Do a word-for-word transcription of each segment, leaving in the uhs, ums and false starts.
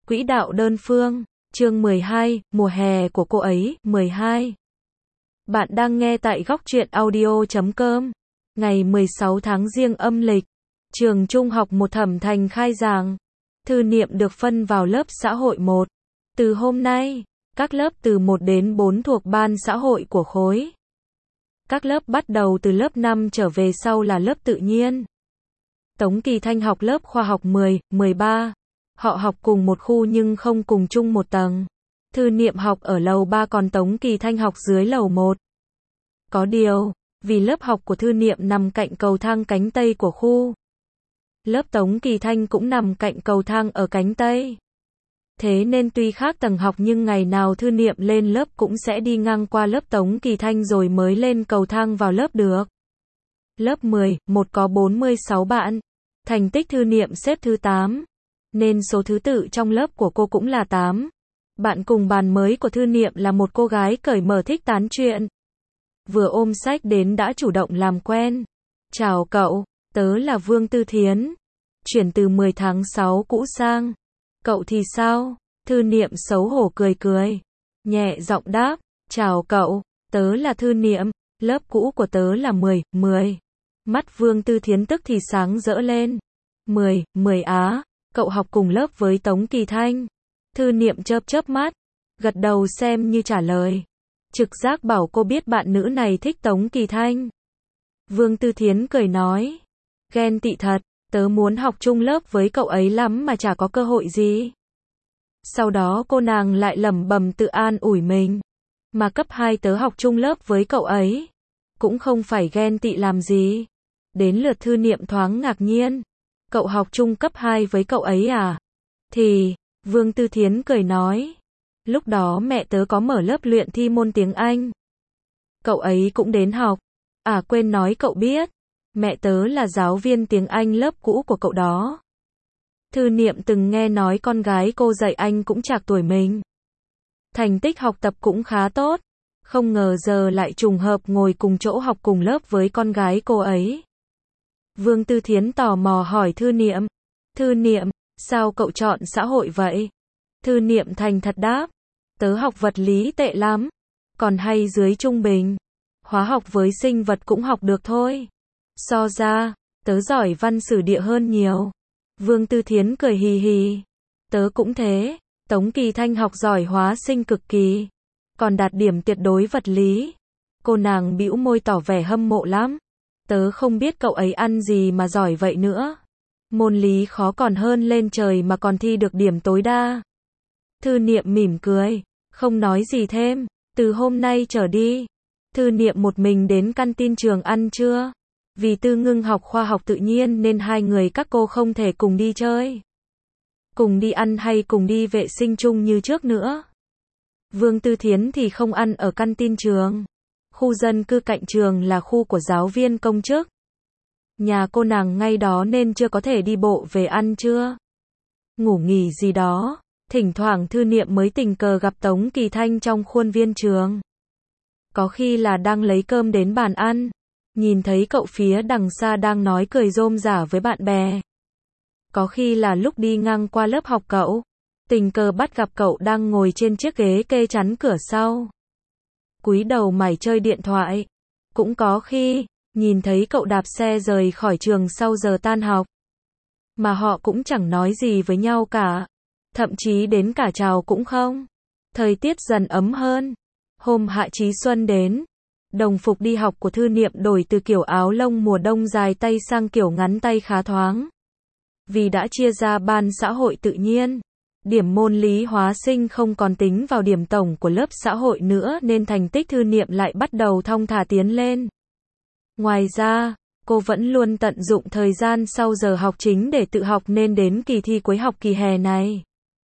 Quỹ đạo đơn phương, chương mười hai, mùa hè của cô ấy, mười hai. Bạn đang nghe tại góc truyện audio chấm com. Ngày mười sáu tháng Giêng âm lịch, trường trung học một Thẩm Thành khai giảng. Thư Niệm được phân vào lớp xã hội một. Từ hôm nay, các lớp từ một đến bốn thuộc ban xã hội của khối. Các lớp bắt đầu từ lớp năm trở về sau là lớp tự nhiên. Tống Kỳ Thanh học lớp khoa học mười, mười ba. Họ học cùng một khu nhưng không cùng chung một tầng. Thư Niệm học ở lầu ba còn Tống Kỳ Thanh học dưới lầu một. Có điều, vì lớp học của Thư Niệm nằm cạnh cầu thang cánh Tây của khu. Lớp Tống Kỳ Thanh cũng nằm cạnh cầu thang ở cánh Tây. Thế nên tuy khác tầng học nhưng ngày nào Thư Niệm lên lớp cũng sẽ đi ngang qua lớp Tống Kỳ Thanh rồi mới lên cầu thang vào lớp được. Lớp mười, một có bốn mươi sáu bạn. Thành tích Thư Niệm xếp thứ tám. Nên số thứ tự trong lớp của cô cũng là tám. Bạn cùng bàn mới của Thư Niệm là một cô gái cởi mở thích tán chuyện. Vừa ôm sách đến đã chủ động làm quen. Chào cậu, tớ là Vương Tư Thiến. Chuyển từ mười tháng sáu cũ sang. Cậu thì sao? Thư Niệm xấu hổ cười cười. Nhẹ giọng đáp, chào cậu, tớ là Thư Niệm, lớp cũ của tớ là mười, mười. Mắt Vương Tư Thiến tức thì sáng rỡ lên. mười, mười á, cậu học cùng lớp với Tống Kỳ Thanh. Thư Niệm chớp chớp mắt, gật đầu xem như trả lời. Trực giác bảo cô biết bạn nữ này thích Tống Kỳ Thanh. Vương Tư Thiến cười nói, ghen tị thật, tớ muốn học chung lớp với cậu ấy lắm mà chả có cơ hội gì. Sau đó cô nàng lại lẩm bẩm tự an ủi mình. Mà cấp hai tớ học chung lớp với cậu ấy. Cũng không phải ghen tị làm gì. Đến lượt Thư Niệm thoáng ngạc nhiên. Cậu học chung cấp hai với cậu ấy à? Thì, Vương Tư Thiến cười nói. Lúc đó mẹ tớ có mở lớp luyện thi môn tiếng Anh. Cậu ấy cũng đến học. À quên nói cậu biết. Mẹ tớ là giáo viên tiếng Anh lớp cũ của cậu đó. Thư Niệm từng nghe nói con gái cô dạy Anh cũng trạc tuổi mình. Thành tích học tập cũng khá tốt. Không ngờ giờ lại trùng hợp ngồi cùng chỗ học cùng lớp với con gái cô ấy. Vương Tư Thiến tò mò hỏi Thư Niệm. Thư Niệm, sao cậu chọn xã hội vậy? Thư Niệm thành thật đáp. Tớ học vật lý tệ lắm. Còn hay dưới trung bình. Hóa học với sinh vật cũng học được thôi. So ra, tớ giỏi văn sử địa hơn nhiều. Vương Tư Thiến cười hì hì. Tớ cũng thế. Tống Kỳ Thanh học giỏi hóa sinh cực kỳ. Còn đạt điểm tuyệt đối vật lý. Cô nàng bĩu môi tỏ vẻ hâm mộ lắm. Tớ không biết cậu ấy ăn gì mà giỏi vậy nữa. Môn lý khó còn hơn lên trời mà còn thi được điểm tối đa. Thư Niệm mỉm cười, không nói gì thêm. Từ hôm nay trở đi, Thư Niệm một mình đến căn tin trường ăn trưa. Vì Tư Ngưng học khoa học tự nhiên nên hai người các cô không thể cùng đi chơi, cùng đi ăn hay cùng đi vệ sinh chung như trước nữa. Vương Tư Thiến thì không ăn ở căn tin trường. Khu dân cư cạnh trường là khu của giáo viên công chức. Nhà cô nàng ngay đó nên chưa có thể đi bộ về ăn trưa, ngủ nghỉ gì đó. Thỉnh thoảng Thư Niệm mới tình cờ gặp Tống Kỳ Thanh trong khuôn viên trường. Có khi là đang lấy cơm đến bàn ăn. Nhìn thấy cậu phía đằng xa đang nói cười rôm rả với bạn bè. Có khi là lúc đi ngang qua lớp học cậu. Tình cờ bắt gặp cậu đang ngồi trên chiếc ghế kê chắn cửa sau. Cúi đầu mải chơi điện thoại. Cũng có khi, nhìn thấy cậu đạp xe rời khỏi trường sau giờ tan học. Mà họ cũng chẳng nói gì với nhau cả. Thậm chí đến cả chào cũng không. Thời tiết dần ấm hơn. Hôm Hạ Chí Xuân đến. Đồng phục đi học của Thư Niệm đổi từ kiểu áo lông mùa đông dài tay sang kiểu ngắn tay khá thoáng. Vì đã chia ra ban xã hội tự nhiên. Điểm môn lý hóa sinh không còn tính vào điểm tổng của lớp xã hội nữa nên thành tích Thư Niệm lại bắt đầu thong thả tiến lên. Ngoài ra, cô vẫn luôn tận dụng thời gian sau giờ học chính để tự học nên đến kỳ thi cuối học kỳ hè này.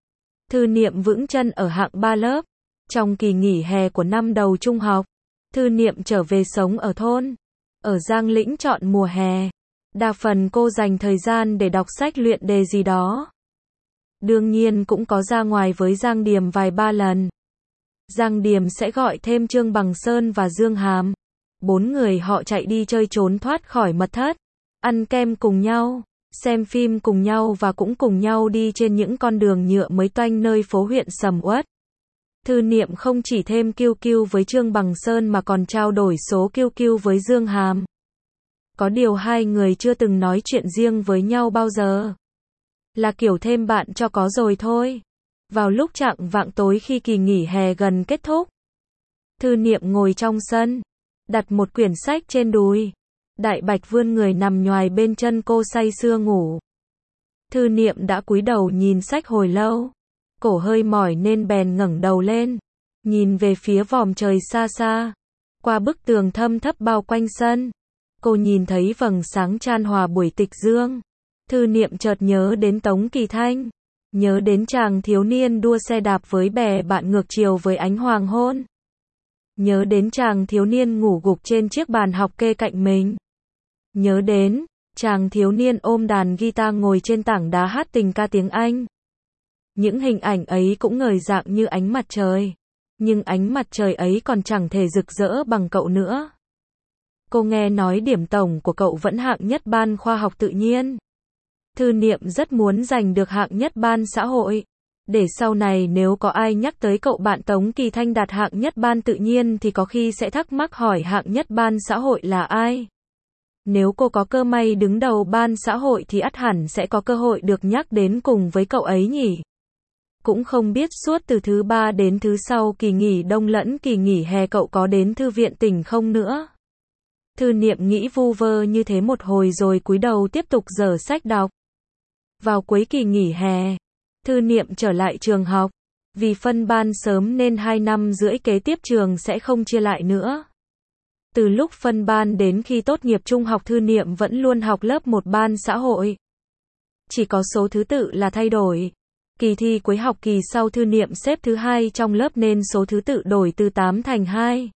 Thư Niệm vững chân ở hạng ba lớp. Trong kỳ nghỉ hè của năm đầu trung học, Thư Niệm trở về sống ở thôn. Ở Giang Lĩnh chọn mùa hè. Đa phần cô dành thời gian để đọc sách luyện đề gì đó. Đương nhiên cũng có ra ngoài với Giang Điềm vài ba lần. Giang Điềm sẽ gọi thêm Trương Bằng Sơn và Dương Hàm. Bốn người họ chạy đi chơi trốn thoát khỏi mật thất. Ăn kem cùng nhau. xem phim cùng nhau và cũng cùng nhau đi trên những con đường nhựa mới toanh nơi phố huyện sầm uất. Thư Niệm không chỉ thêm kiu kiu với Trương Bằng Sơn mà còn trao đổi số kiu kiu với Dương Hàm. Có điều hai người chưa từng nói chuyện riêng với nhau bao giờ. Là kiểu thêm bạn cho có rồi thôi. Vào lúc chạng vạng tối khi kỳ nghỉ hè gần kết thúc, Thư Niệm ngồi trong sân, đặt một quyển sách trên đùi. Đại Bạch vươn người nằm nhoài bên chân cô say sưa ngủ. Thư Niệm đã cúi đầu nhìn sách hồi lâu. Cổ hơi mỏi nên bèn ngẩng đầu lên, nhìn về phía vòm trời xa xa. Qua bức tường thâm thấp bao quanh sân, cô nhìn thấy vầng sáng chan hòa buổi tịch dương. Thư Niệm chợt nhớ đến Tống Kỳ Thanh, nhớ đến chàng thiếu niên đua xe đạp với bè bạn ngược chiều với ánh hoàng hôn. Nhớ đến chàng thiếu niên ngủ gục trên chiếc bàn học kê cạnh mình. Nhớ đến chàng thiếu niên ôm đàn guitar ngồi trên tảng đá hát tình ca tiếng Anh. Những hình ảnh ấy cũng ngời rạng như ánh mặt trời. Nhưng ánh mặt trời ấy còn chẳng thể rực rỡ bằng cậu nữa. Cô nghe nói điểm tổng của cậu vẫn hạng nhất ban khoa học tự nhiên. Thư Niệm rất muốn giành được hạng nhất ban xã hội. Để sau này nếu có ai nhắc tới cậu bạn Tống Kỳ Thanh đạt hạng nhất ban tự nhiên thì có khi sẽ thắc mắc hỏi hạng nhất ban xã hội là ai. Nếu cô có cơ may đứng đầu ban xã hội thì ắt hẳn sẽ có cơ hội được nhắc đến cùng với cậu ấy nhỉ. Cũng không biết suốt từ thứ ba đến thứ sau kỳ nghỉ đông lẫn kỳ nghỉ hè cậu có đến thư viện tỉnh không nữa. Thư Niệm nghĩ vu vơ như thế một hồi rồi cúi đầu tiếp tục dở sách đọc. Vào cuối kỳ nghỉ hè, Thư Niệm trở lại trường học. Vì phân ban sớm nên hai năm rưỡi kế tiếp trường sẽ không chia lại nữa. Từ lúc phân ban đến khi tốt nghiệp trung học Thư Niệm vẫn luôn học lớp một ban xã hội. Chỉ có số thứ tự là thay đổi. Kỳ thi cuối học kỳ sau Thư Niệm xếp thứ hai trong lớp nên số thứ tự đổi từ tám thành hai.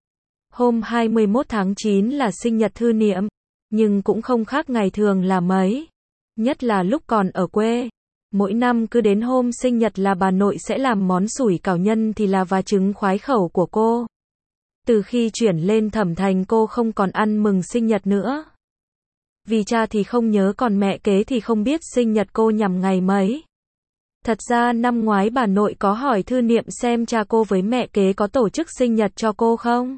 Hôm hai mươi mốt tháng chín là sinh nhật Thư Niệm, nhưng cũng không khác ngày thường là mấy. Nhất là lúc còn ở quê. Mỗi năm cứ đến hôm sinh nhật là bà nội sẽ làm món sủi cảo nhân thì là và trứng khoái khẩu của cô. Từ khi chuyển lên Thẩm Thành cô không còn ăn mừng sinh nhật nữa. Vì cha thì không nhớ còn mẹ kế thì không biết sinh nhật cô nhằm ngày mấy. Thật ra năm ngoái bà nội có hỏi Thư Niệm xem cha cô với mẹ kế có tổ chức sinh nhật cho cô không.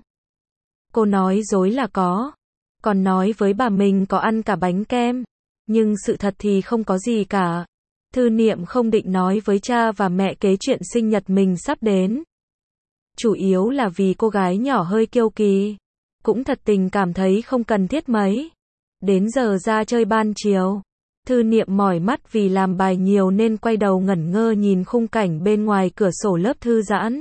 Cô nói dối là có. Còn nói với bà mình có ăn cả bánh kem. Nhưng sự thật thì không có gì cả. Thư Niệm không định nói với cha và mẹ kế chuyện sinh nhật mình sắp đến. Chủ yếu là vì cô gái nhỏ hơi kiêu kỳ. Cũng thật tình cảm thấy không cần thiết mấy. Đến giờ ra chơi ban chiều. Thư Niệm mỏi mắt vì làm bài nhiều nên quay đầu ngẩn ngơ nhìn khung cảnh bên ngoài cửa sổ lớp thư giãn.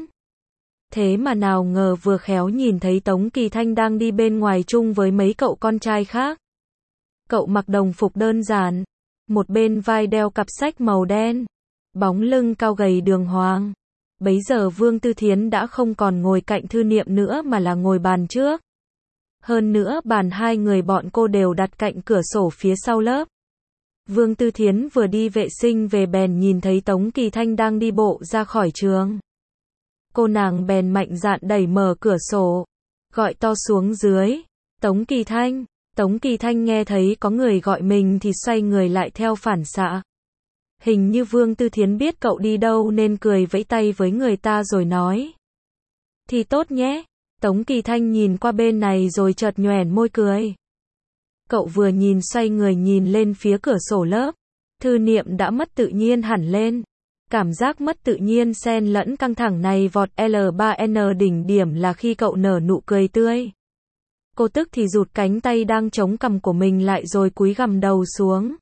Thế mà nào ngờ vừa khéo nhìn thấy Tống Kỳ Thanh đang đi bên ngoài chung với mấy cậu con trai khác. Cậu mặc đồng phục đơn giản. Một bên vai đeo cặp sách màu đen. Bóng lưng cao gầy đường hoàng. Bấy giờ Vương Tư Thiến đã không còn ngồi cạnh Thư Niệm nữa mà là ngồi bàn trước. Hơn nữa bàn hai người bọn cô đều đặt cạnh cửa sổ phía sau lớp. Vương Tư Thiến vừa đi vệ sinh về bèn nhìn thấy Tống Kỳ Thanh đang đi bộ ra khỏi trường. Cô nàng bèn mạnh dạn đẩy mở cửa sổ, gọi to xuống dưới. Tống Kỳ Thanh. Tống Kỳ Thanh nghe thấy có người gọi mình thì xoay người lại theo phản xạ. Hình như Vương Tư Thiến biết cậu đi đâu nên cười vẫy tay với người ta rồi nói. Thì tốt nhé. Tống Kỳ Thanh nhìn qua bên này rồi chợt nhoẻn môi cười. Cậu vừa nhìn xoay người nhìn lên phía cửa sổ lớp. Thư Niệm đã mất tự nhiên hẳn lên. Cảm giác mất tự nhiên xen lẫn căng thẳng này vọt L ba N đỉnh điểm là khi cậu nở nụ cười tươi. Cô tức thì rụt cánh tay đang chống cằm của mình lại rồi cúi gằm đầu xuống.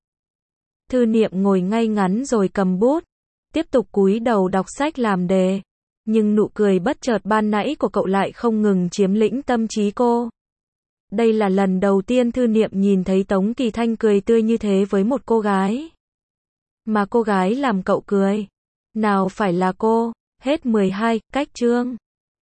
Thư Niệm ngồi ngay ngắn rồi cầm bút. Tiếp tục cúi đầu đọc sách làm đề. Nhưng nụ cười bất chợt ban nãy của cậu lại không ngừng chiếm lĩnh tâm trí cô. Đây là lần đầu tiên Thư Niệm nhìn thấy Tống Kỳ Thanh cười tươi như thế với một cô gái. Mà cô gái làm cậu cười. Nào phải là cô. Hết mười hai, cách chương.